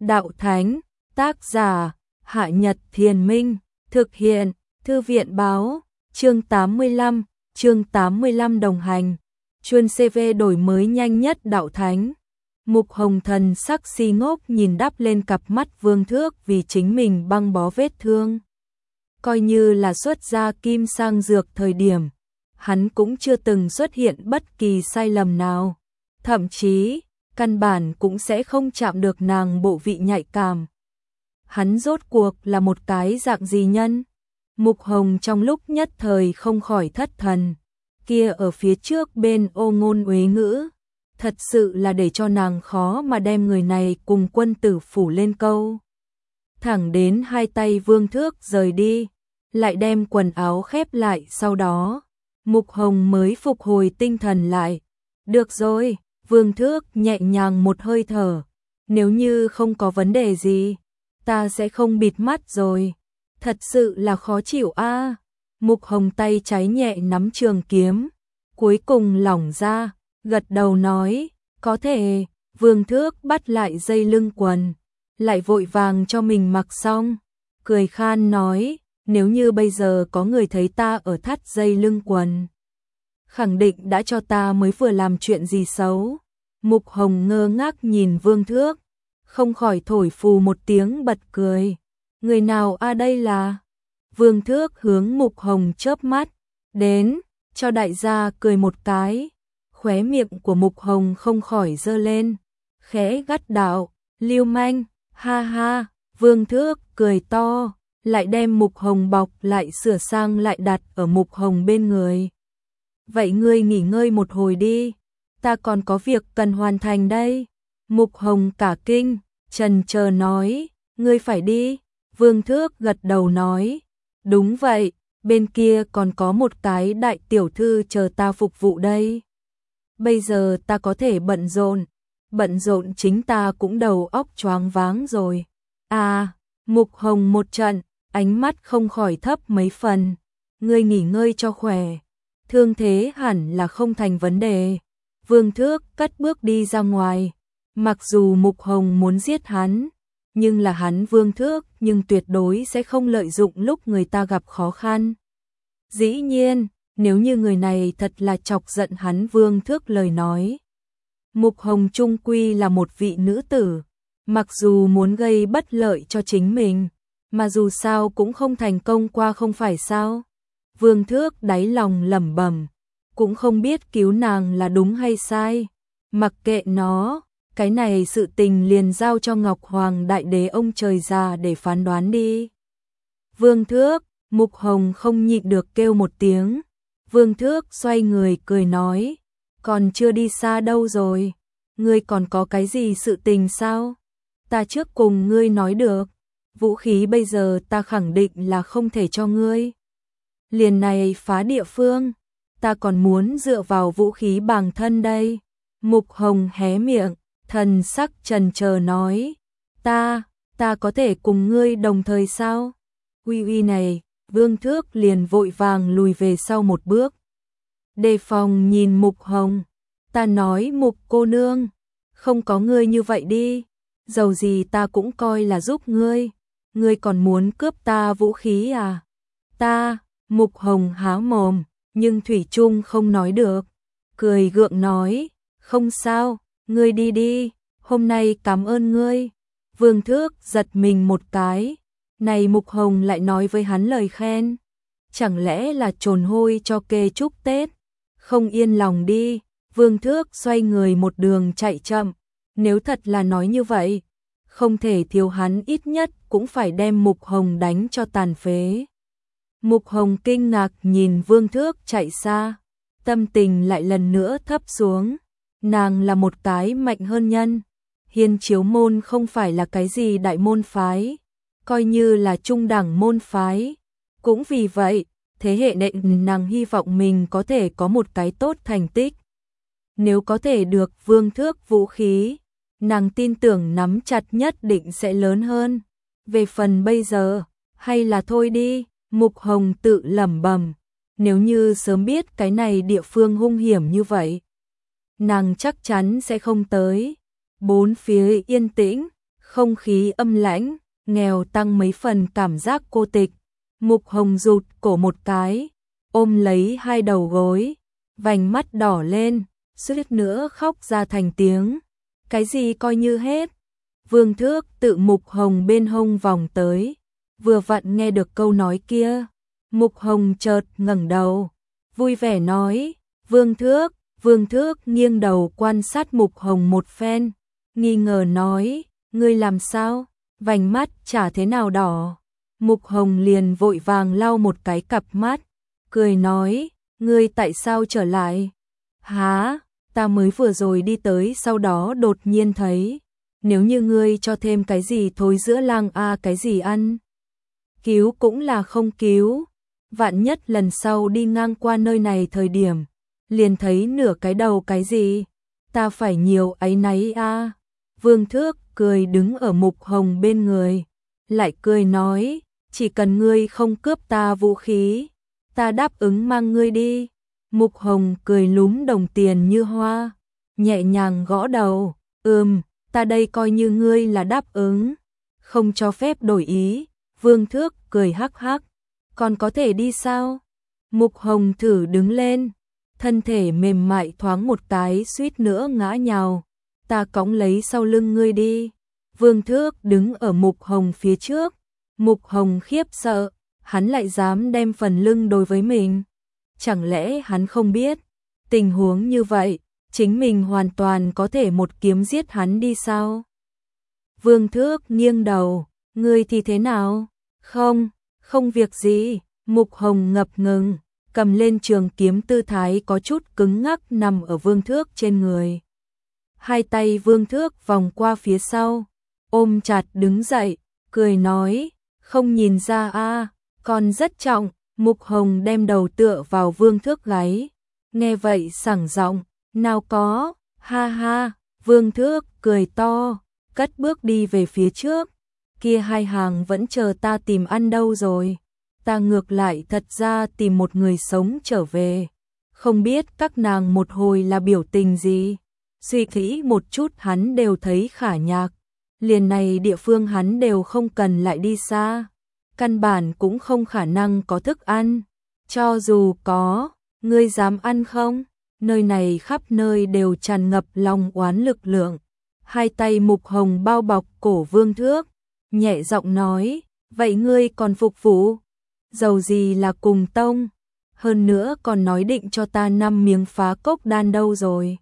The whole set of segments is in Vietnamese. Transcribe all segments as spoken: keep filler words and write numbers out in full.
Đạo Thánh, tác giả, Hạ Nhật Thiền Minh, thực hiện, Thư viện Báo, chương tám mươi lăm, chương tám mươi lăm đồng hành, chuyên xê vê đổi mới nhanh nhất Đạo Thánh. Mục Hồng thần sắc si ngốc nhìn đắp lên cặp mắt Vương Thước vì chính mình băng bó vết thương. Coi như là xuất ra kim sang dược thời điểm, hắn cũng chưa từng xuất hiện bất kỳ sai lầm nào. Thậm chí, căn bản cũng sẽ không chạm được nàng bộ vị nhạy cảm. Hắn rốt cuộc là một cái dạng gì nhân? Mục Hồng trong lúc nhất thời không khỏi thất thần. Kia ở phía trước bên ô ngôn uế ngữ, thật sự là để cho nàng khó mà đem người này cùng quân tử phủ lên câu. Thẳng đến hai tay Vương Thước rời đi, lại đem quần áo khép lại, sau đó Mục Hồng mới phục hồi tinh thần lại. Được rồi, Vương Thước nhẹ nhàng một hơi thở, nếu như không có vấn đề gì, ta sẽ không bịt mắt rồi. Thật sự là khó chịu a. À. Mục Hồng tay trái nhẹ nắm trường kiếm, cuối cùng lỏng ra, gật đầu nói, có thể. Vương Thước bắt lại dây lưng quần, lại vội vàng cho mình mặc xong, cười khan nói, nếu như bây giờ có người thấy ta ở thắt dây lưng quần, khẳng định đã cho ta mới vừa làm chuyện gì xấu. Mục Hồng ngơ ngác nhìn Vương Thước, không khỏi thổi phù một tiếng bật cười. Người nào a à đây là? Vương Thước hướng Mục Hồng chớp mắt, đến, cho đại gia cười một cái. Khóe miệng của Mục Hồng không khỏi giơ lên, khẽ gắt đạo, lưu manh, ha ha. Vương Thước cười to, lại đem Mục Hồng bọc lại, sửa sang lại đặt ở Mục Hồng bên người. Vậy ngươi nghỉ ngơi một hồi đi, ta còn có việc cần hoàn thành đây. Mục Hồng cả kinh, chần chờ nói, ngươi phải đi. Vương Thước gật đầu nói, đúng vậy, bên kia còn có một cái đại tiểu thư chờ ta phục vụ đây. Bây giờ ta có thể bận rộn, bận rộn chính ta cũng đầu óc choáng váng rồi. À, Mục Hồng một trận, ánh mắt không khỏi thấp mấy phần. Ngươi nghỉ ngơi cho khỏe, thương thế hẳn là không thành vấn đề. Vương Thước cất bước đi ra ngoài. Mặc dù Mục Hồng muốn giết hắn, nhưng là hắn Vương Thước nhưng tuyệt đối sẽ không lợi dụng lúc người ta gặp khó khăn. Dĩ nhiên, nếu như người này thật là chọc giận hắn Vương Thước lời nói. Mục Hồng trung quy là một vị nữ tử, mặc dù muốn gây bất lợi cho chính mình, mà dù sao cũng không thành công qua không phải sao. Vương Thước đáy lòng lẩm bẩm, cũng không biết cứu nàng là đúng hay sai. Mặc kệ nó, cái này sự tình liền giao cho Ngọc Hoàng Đại Đế ông trời già để phán đoán đi. Vương Thước, Mục Hồng không nhịn được kêu một tiếng. Vương Thước xoay người cười nói, còn chưa đi xa đâu rồi, ngươi còn có cái gì sự tình sao? Ta trước cùng ngươi nói được, vũ khí bây giờ ta khẳng định là không thể cho ngươi. Liền này phá địa phương, ta còn muốn dựa vào vũ khí bằng thân đây. Mục Hồng hé miệng, thần sắc trần chờ nói, ta, ta có thể cùng ngươi đồng thời sao? Uy uy này, Vương Thước liền vội vàng lùi về sau một bước. Đề phòng nhìn Mục Hồng, ta nói Mục cô nương, không có ngươi như vậy đi, dầu gì ta cũng coi là giúp ngươi, ngươi còn muốn cướp ta vũ khí à? Ta, Mục Hồng há mồm, nhưng thủy chung không nói được, cười gượng nói, không sao, ngươi đi đi, hôm nay cảm ơn ngươi. Vương Thước giật mình một cái, này Mục Hồng lại nói với hắn lời khen, chẳng lẽ là trồn hôi cho kê chúc Tết? Không yên lòng đi. Vương Thước xoay người một đường chạy chậm, nếu thật là nói như vậy, không thể thiếu hắn ít nhất cũng phải đem Mục Hồng đánh cho tàn phế. Mục Hồng kinh ngạc nhìn Vương Thước chạy xa, tâm tình lại lần nữa thấp xuống. Nàng là một cái mạnh hơn nhân, Hiên Chiếu môn không phải là cái gì đại môn phái, coi như là trung đẳng môn phái. Cũng vì vậy, thế hệ đệ nàng hy vọng mình có thể có một cái tốt thành tích. Nếu có thể được Vương Thước vũ khí, nàng tin tưởng nắm chặt nhất định sẽ lớn hơn. Về phần bây giờ, hay là thôi đi. Mục Hồng tự lẩm bẩm, nếu như sớm biết cái này địa phương hung hiểm như vậy, nàng chắc chắn sẽ không tới. Bốn phía yên tĩnh, Không khí âm lãnh, nghèo tăng mấy phần cảm giác cô tịch. Mục Hồng rụt cổ một cái, ôm lấy hai đầu gối, vành mắt đỏ lên, suýt nữa khóc ra thành tiếng. Cái gì coi như hết? Vương Thước tự Mục Hồng bên hông vòng tới, vừa vặn nghe được câu nói kia. Mục Hồng chợt ngẩng đầu, vui vẻ nói, Vương Thước. Vương Thước nghiêng đầu quan sát Mục Hồng một phen, nghi ngờ nói, ngươi làm sao? Vành mắt chả thế nào đỏ. Mục Hồng liền vội vàng lau một cái cặp mắt, cười nói, ngươi tại sao trở lại? Hả? Ta mới vừa rồi đi tới, sau đó đột nhiên thấy, nếu như ngươi cho thêm cái gì thối giữa lang a cái gì ăn, cứu cũng là không cứu. Vạn nhất lần sau đi ngang qua nơi này thời điểm, liền thấy nửa cái đầu cái gì, ta phải nhiều áy náy a. Vương Thước cười đứng ở Mục Hồng bên người, lại cười nói, chỉ cần ngươi không cướp ta vũ khí, ta đáp ứng mang ngươi đi. Mục Hồng cười lúm đồng tiền như hoa, nhẹ nhàng gõ đầu, ừm, ta đây coi như ngươi là đáp ứng, không cho phép đổi ý. Vương Thước cười hắc hắc, còn có thể đi sao? Mục Hồng thử đứng lên, thân thể mềm mại thoáng một cái suýt nữa ngã nhào, ta cõng lấy sau lưng ngươi đi. Vương Thước đứng ở Mục Hồng phía trước, Mục Hồng khiếp sợ, hắn lại dám đem phần lưng đối với mình. Chẳng lẽ hắn không biết, tình huống như vậy, chính mình hoàn toàn có thể một kiếm giết hắn đi sao? Vương Thước nghiêng đầu, ngươi thì thế nào? Không, không việc gì. Mục Hồng ngập ngừng, cầm lên trường kiếm, tư thái có chút cứng ngắc nằm ở Vương Thước trên người. Hai tay Vương Thước vòng qua phía sau, ôm chặt đứng dậy, cười nói, không nhìn ra a, còn rất trọng. Mục Hồng đem đầu tựa vào Vương Thước gáy, nghe vậy sảng giọng, nào có, ha ha. Vương Thước cười to, cất bước đi về phía trước, kia hai hàng vẫn chờ ta tìm ăn đâu rồi? Ta ngược lại thật ra tìm một người sống trở về, không biết các nàng một hồi là biểu tình gì. Suy kỹ một chút hắn đều thấy khả nhạc, liền này địa phương hắn đều không cần lại đi xa, căn bản cũng không khả năng có thức ăn. Cho dù có, ngươi dám ăn không? Nơi này khắp nơi đều tràn ngập lòng oán lực lượng. Hai tay Mục Hồng bao bọc cổ Vương Thước, nhẹ giọng nói, vậy ngươi còn phục vụ? Dầu gì là cùng tông, hơn nữa còn nói định cho ta năm miếng phá cốc đan đâu rồi.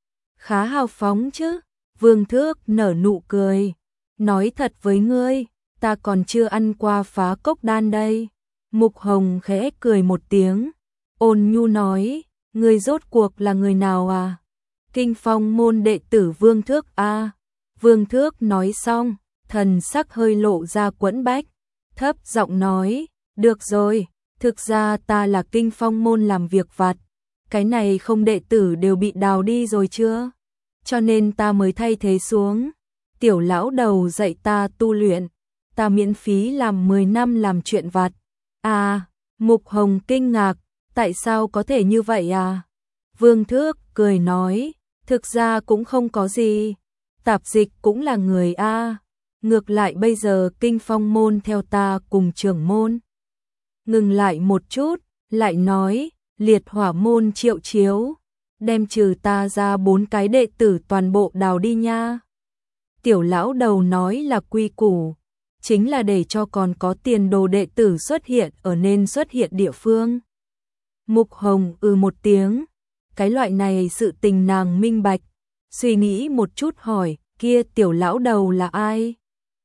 Khá hào phóng chứ. Vương Thước nở nụ cười, nói thật với ngươi, ta còn chưa ăn qua phá cốc đan đây. Mục Hồng khẽ cười một tiếng, ôn nhu nói, ngươi rốt cuộc là người nào à? Kinh Phong môn đệ tử Vương Thước a. À. Vương Thước nói xong, thần sắc hơi lộ ra quẫn bách, thấp giọng nói, được rồi, thực ra ta là Kinh Phong môn làm việc vặt, cái này không đệ tử đều bị đào đi rồi chưa? Cho nên ta mới thay thế xuống. Tiểu lão đầu dạy ta tu luyện, ta miễn phí làm mười năm làm chuyện vặt. À, Mục Hồng kinh ngạc, tại sao có thể như vậy à? Vương Thước cười nói, thực ra cũng không có gì, tạp dịch cũng là người a. Ngược lại bây giờ Kinh Phong môn theo ta cùng trưởng môn. Ngừng lại một chút, lại nói, liệt hỏa môn Triệu Chiếu, đem trừ ta ra bốn cái đệ tử toàn bộ đào đi nha. Tiểu lão đầu nói là quy củ, chính là để cho còn có tiền đồ đệ tử xuất hiện ở nên xuất hiện địa phương. Mục Hồng ừ một tiếng, cái loại này sự tình nàng minh bạch, suy nghĩ một chút hỏi, kia tiểu lão đầu là ai?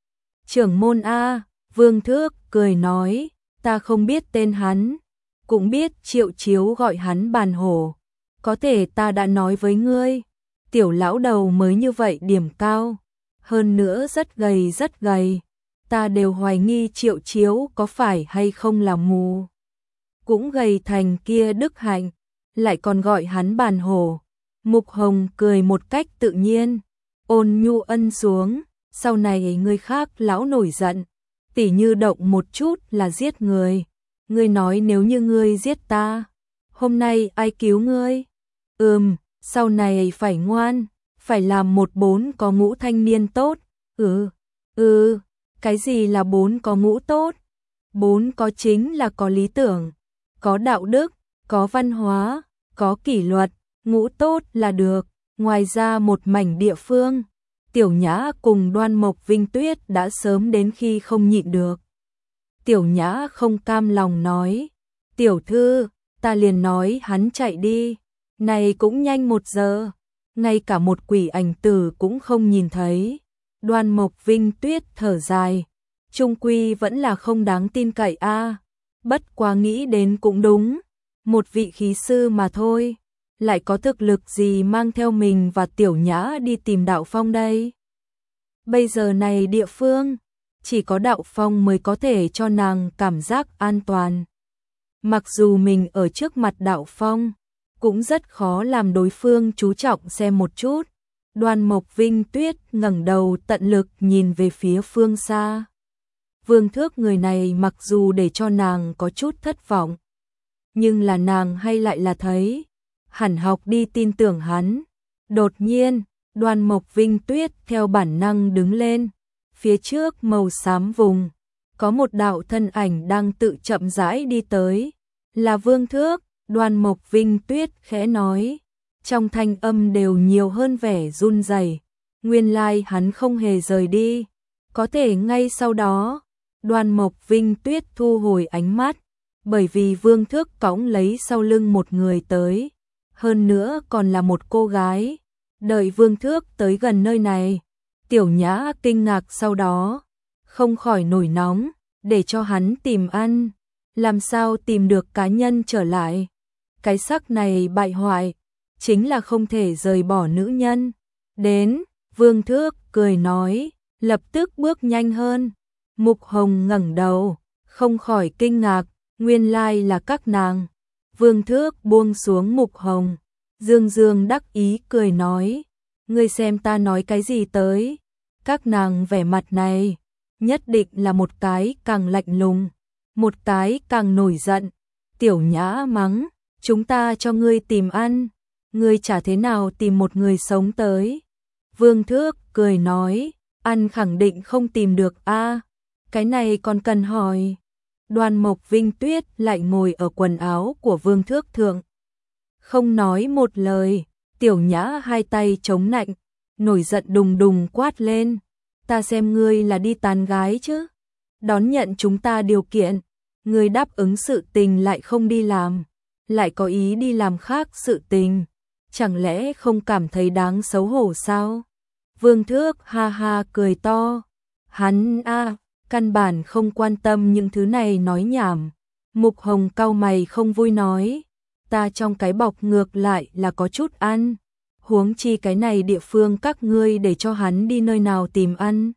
Trưởng môn a. Vương Thước cười nói, ta không biết tên hắn, cũng biết Triệu Chiếu gọi hắn Bàn Hổ, có thể ta đã nói với ngươi, tiểu lão đầu mới như vậy điểm cao, hơn nữa rất gầy rất gầy, ta đều hoài nghi Triệu Chiếu có phải hay không là mù. Cũng gầy thành kia đức hạnh, lại còn gọi hắn Bàn Hổ. Mục Hồng cười một cách tự nhiên, ôn nhu ân xuống, sau này người khác lão nổi giận, tỉ như động một chút là giết người. Ngươi nói nếu như ngươi giết ta, hôm nay ai cứu ngươi? Ừm, sau này phải ngoan, phải làm một bốn có ngũ thanh niên tốt. Ừ. Ừ, cái gì là bốn có ngũ tốt? Bốn có chính là có lý tưởng, có đạo đức, có văn hóa, có kỷ luật, ngũ tốt là được. Ngoài ra một mảnh địa phương, Tiểu Nhã cùng Đoan Mộc Vinh Tuyết đã sớm đến khi không nhịn được. Tiểu Nhã không cam lòng nói, tiểu thư, ta liền nói hắn chạy đi, này cũng nhanh một giờ, ngay cả một quỷ ảnh tử cũng không nhìn thấy. Đoan Mộc Vinh Tuyết thở dài, chung quy vẫn là không đáng tin cậy a. Bất quá nghĩ đến cũng đúng, một vị khí sư mà thôi, lại có thực lực gì mang theo mình và Tiểu Nhã đi tìm Đạo Phong đây? Bây giờ này địa phương, chỉ có Đạo Phong mới có thể cho nàng cảm giác an toàn. Mặc dù mình ở trước mặt Đạo Phong, cũng rất khó làm đối phương chú trọng xem một chút. Đoan Mộc Vinh Tuyết ngẩng đầu tận lực nhìn về phía phương xa. Vương Thước người này mặc dù để cho nàng có chút thất vọng, nhưng là nàng hay lại là thấy, hẳn học đi tin tưởng hắn. Đột nhiên, Đoan Mộc Vinh Tuyết theo bản năng đứng lên, phía trước màu xám vùng, có một đạo thân ảnh đang tự chậm rãi đi tới, là Vương Thước. Đoan Mộc Vinh Tuyết khẽ nói, trong thanh âm đều nhiều hơn vẻ run rẩy. Nguyên lai hắn không hề rời đi, có thể ngay sau đó, Đoan Mộc Vinh Tuyết thu hồi ánh mắt, bởi vì Vương Thước cõng lấy sau lưng một người tới, hơn nữa còn là một cô gái. Đợi Vương Thước tới gần nơi này, Tiểu Nhã kinh ngạc sau đó, không khỏi nổi nóng, để cho hắn tìm ăn, làm sao tìm được cá nhân trở lại. Cái sắc này bại hoại, chính là không thể rời bỏ nữ nhân. Đến, Vương Thước cười nói, lập tức bước nhanh hơn. Mục Hồng ngẩng đầu, không khỏi kinh ngạc, nguyên lai là các nàng. Vương Thước buông xuống Mục Hồng, dương dương đắc ý cười nói, ngươi xem ta nói cái gì tới. Các nàng vẻ mặt này, nhất định là một cái càng lạnh lùng, một cái càng nổi giận. Tiểu Nhã mắng, chúng ta cho ngươi tìm ăn, ngươi chả thế nào tìm một người sống tới. Vương Thước cười nói, ăn khẳng định không tìm được a, cái này còn cần hỏi. Đoan Mộc Vinh Tuyết lại ngồi ở quần áo của Vương Thước thượng, không nói một lời. Tiểu Nhã hai tay chống nạnh, nổi giận đùng đùng quát lên, ta xem ngươi là đi tán gái chứ, đón nhận chúng ta điều kiện, ngươi đáp ứng sự tình lại không đi làm, lại có ý đi làm khác sự tình, chẳng lẽ không cảm thấy đáng xấu hổ sao? Vương Thước ha ha cười to, hắn a, căn bản không quan tâm những thứ này nói nhảm. Mục Hồng cau mày không vui nói, ta trong cái bọc ngược lại là có chút ăn, huống chi cái này địa phương các ngươi để cho hắn đi nơi nào tìm ăn.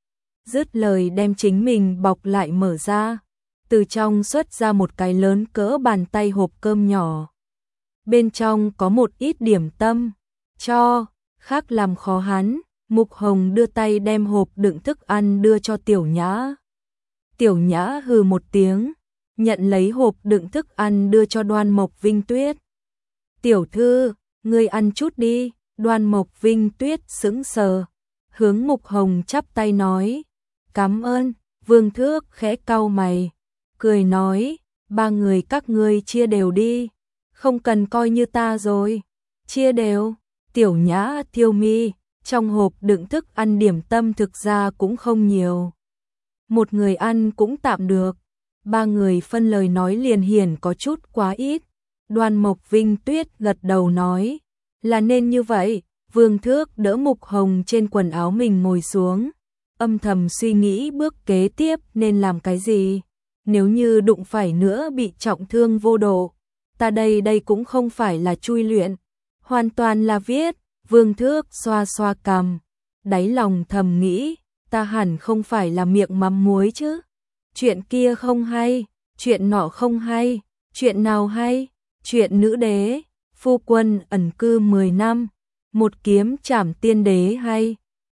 Dứt lời đem chính mình bọc lại mở ra, từ trong xuất ra một cái lớn cỡ bàn tay hộp cơm nhỏ. Bên trong có một ít điểm tâm, cho, khác làm khó hắn. Mục Hồng đưa tay đem hộp đựng thức ăn đưa cho Tiểu Nhã. Tiểu Nhã hừ một tiếng, nhận lấy hộp đựng thức ăn đưa cho Đoan Mộc Vinh Tuyết. Tiểu thư, ngươi ăn chút đi. Đoan Mộc Vinh Tuyết sững sờ, hướng Mục Hồng chắp tay nói, cảm ơn. Vương Thước khẽ cau mày, cười nói, ba người các ngươi chia đều đi, không cần coi như ta rồi. Chia đều. Tiểu Nhã thiêu mi, trong hộp đựng thức ăn điểm tâm thực ra cũng không nhiều, một người ăn cũng tạm được, ba người phân lời nói liền hiển có chút quá ít. Đoan Mộc Vinh Tuyết gật đầu nói, là nên như vậy. Vương Thước đỡ Mục Hồng trên quần áo mình ngồi xuống, âm thầm suy nghĩ bước kế tiếp nên làm cái gì. Nếu như đụng phải nữa bị trọng thương vô độ, ta đây đây cũng không phải là chui luyện, hoàn toàn là viết. Vương Thước xoa xoa cằm, đáy lòng thầm nghĩ, ta hẳn không phải là miệng mắm muối chứ. Chuyện kia không hay, chuyện nọ không hay, chuyện nào hay? Chuyện nữ đế, phu quân ẩn cư mười năm, một kiếm trảm tiên đế hay.